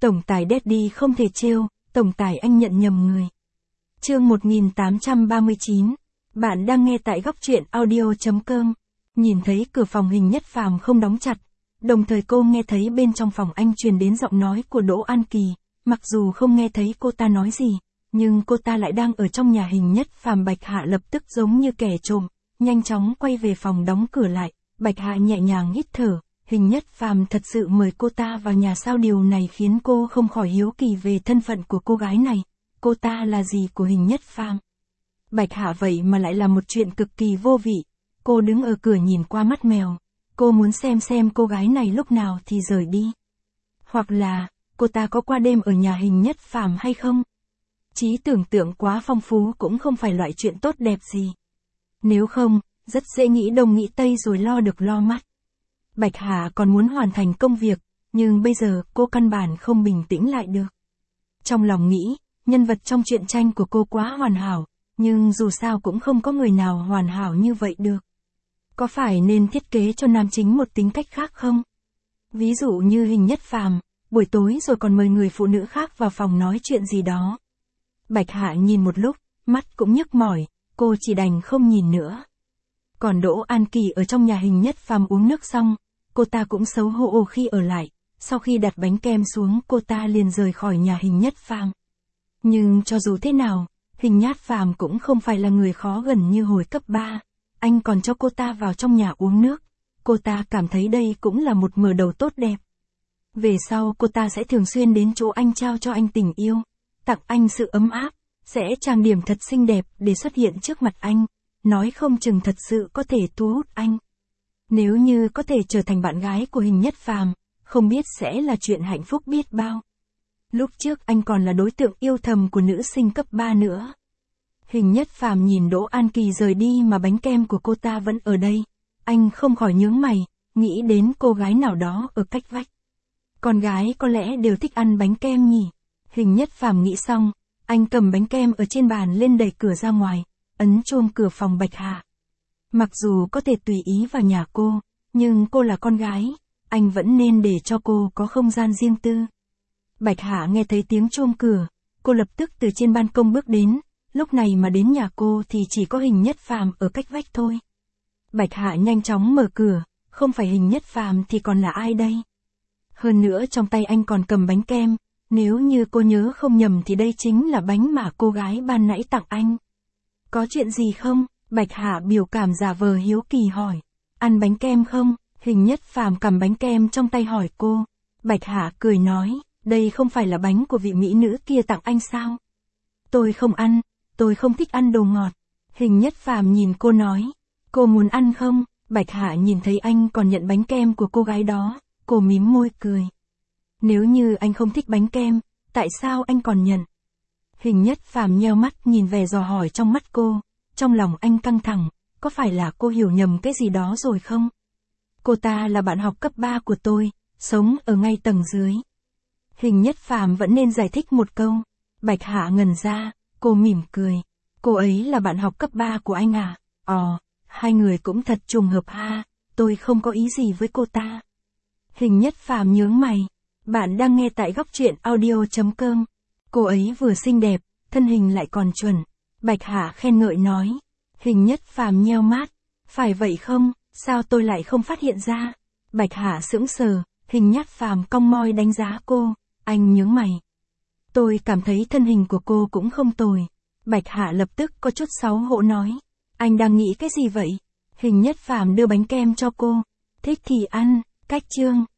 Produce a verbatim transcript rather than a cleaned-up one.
Tổng tài Daddy không thể trêu, tổng tài anh nhận nhầm người. Chương một nghìn tám trăm ba mươi chín. Bạn đang nghe tại góc truyện audio chấm com. Nhìn thấy cửa phòng Hình Nhất Phàm không đóng chặt, đồng thời cô nghe thấy bên trong phòng anh truyền đến giọng nói của Đỗ An Kỳ, mặc dù không nghe thấy cô ta nói gì, nhưng cô ta lại đang ở trong nhà Hình Nhất Phàm. Bạch Hạ lập tức giống như kẻ trộm, nhanh chóng quay về phòng đóng cửa lại. Bạch Hạ nhẹ nhàng hít thở, Hình Nhất Phàm thật sự mời cô ta vào nhà sao? Điều này khiến cô không khỏi hiếu kỳ về thân phận của cô gái này. Cô ta là gì của Hình Nhất Phàm? Bạch Hạ vậy mà lại là một chuyện cực kỳ vô vị. Cô đứng ở cửa nhìn qua mắt mèo. Cô muốn xem xem cô gái này lúc nào thì rời đi. Hoặc là, cô ta có qua đêm ở nhà Hình Nhất Phàm hay không? Trí tưởng tượng quá phong phú cũng không phải loại chuyện tốt đẹp gì. Nếu không, rất dễ nghĩ đông nghĩ tây rồi lo được lo mất. Bạch Hạ còn muốn hoàn thành công việc, nhưng bây giờ cô căn bản không bình tĩnh lại được. Trong lòng nghĩ, nhân vật trong truyện tranh của cô quá hoàn hảo, nhưng dù sao cũng không có người nào hoàn hảo như vậy được. Có phải nên thiết kế cho nam chính một tính cách khác không? Ví dụ như Hình Nhất Phàm, buổi tối rồi còn mời người phụ nữ khác vào phòng nói chuyện gì đó. Bạch Hạ nhìn một lúc, mắt cũng nhức mỏi, cô chỉ đành không nhìn nữa. Còn Đỗ An Kỳ ở trong nhà Hình Nhất Phàm uống nước xong, cô ta cũng xấu hổ khi ở lại, sau khi đặt bánh kem xuống cô ta liền rời khỏi nhà Hình Nhất Phàm. Nhưng cho dù thế nào, Hình Nhất Phàm cũng không phải là người khó gần như hồi cấp ba, anh còn cho cô ta vào trong nhà uống nước, cô ta cảm thấy đây cũng là một mở đầu tốt đẹp. Về sau cô ta sẽ thường xuyên đến chỗ anh trao cho anh tình yêu, tặng anh sự ấm áp, sẽ trang điểm thật xinh đẹp để xuất hiện trước mặt anh, nói không chừng thật sự có thể thu hút anh. Nếu như có thể trở thành bạn gái của Hình Nhất Phàm, không biết sẽ là chuyện hạnh phúc biết bao. Lúc trước anh còn là đối tượng yêu thầm của nữ sinh cấp ba nữa. Hình Nhất Phàm nhìn Đỗ An Kỳ rời đi mà bánh kem của cô ta vẫn ở đây. Anh không khỏi nhướng mày, nghĩ đến cô gái nào đó ở cách vách. Con gái có lẽ đều thích ăn bánh kem nhỉ? Hình Nhất Phàm nghĩ xong, anh cầm bánh kem ở trên bàn lên đẩy cửa ra ngoài, ấn chuông cửa phòng Bạch Hạ. Mặc dù có thể tùy ý vào nhà cô, nhưng cô là con gái, anh vẫn nên để cho cô có không gian riêng tư. Bạch Hạ nghe thấy tiếng chuông cửa, cô lập tức từ trên ban công bước đến, lúc này mà đến nhà cô thì chỉ có Hình Nhất Phàm ở cách vách thôi. Bạch Hạ nhanh chóng mở cửa, không phải Hình Nhất Phàm thì còn là ai đây? Hơn nữa trong tay anh còn cầm bánh kem, nếu như cô nhớ không nhầm thì đây chính là bánh mà cô gái ban nãy tặng anh. Có chuyện gì không? Bạch Hạ biểu cảm giả vờ hiếu kỳ hỏi. Ăn bánh kem không? Hình Nhất Phàm cầm bánh kem trong tay hỏi cô. Bạch Hạ cười nói, đây không phải là bánh của vị mỹ nữ kia tặng anh sao? Tôi không ăn, tôi không thích ăn đồ ngọt. Hình Nhất Phàm nhìn cô nói, cô muốn ăn không? Bạch Hạ nhìn thấy anh còn nhận bánh kem của cô gái đó, cô mím môi cười. Nếu như anh không thích bánh kem, tại sao anh còn nhận? Hình Nhất Phàm nheo mắt nhìn vẻ dò hỏi trong mắt cô, trong lòng anh căng thẳng, có phải là cô hiểu nhầm cái gì đó rồi không? Cô ta là bạn học cấp ba của tôi, sống ở ngay tầng dưới. Hình Nhất Phàm vẫn nên giải thích một câu. Bạch Hạ ngẩn ra, cô mỉm cười. Cô ấy là bạn học cấp ba của anh à? Ồ, hai người cũng thật trùng hợp ha, tôi không có ý gì với cô ta. Hình Nhất Phàm nhướng mày. Bạn đang nghe tại góc truyện audio chấm com. Cô ấy vừa xinh đẹp, thân hình lại còn chuẩn. Bạch Hạ khen ngợi nói. Hình Nhất Phàm nheo mắt. Phải vậy không, sao tôi lại không phát hiện ra? Bạch Hạ sững sờ, Hình Nhất Phàm cong môi đánh giá cô. Anh nhướng mày. Tôi cảm thấy thân hình của cô cũng không tồi. Bạch Hạ lập tức có chút xấu hổ nói. Anh đang nghĩ cái gì vậy? Hình Nhất Phàm đưa bánh kem cho cô. Thích thì ăn, cách chương.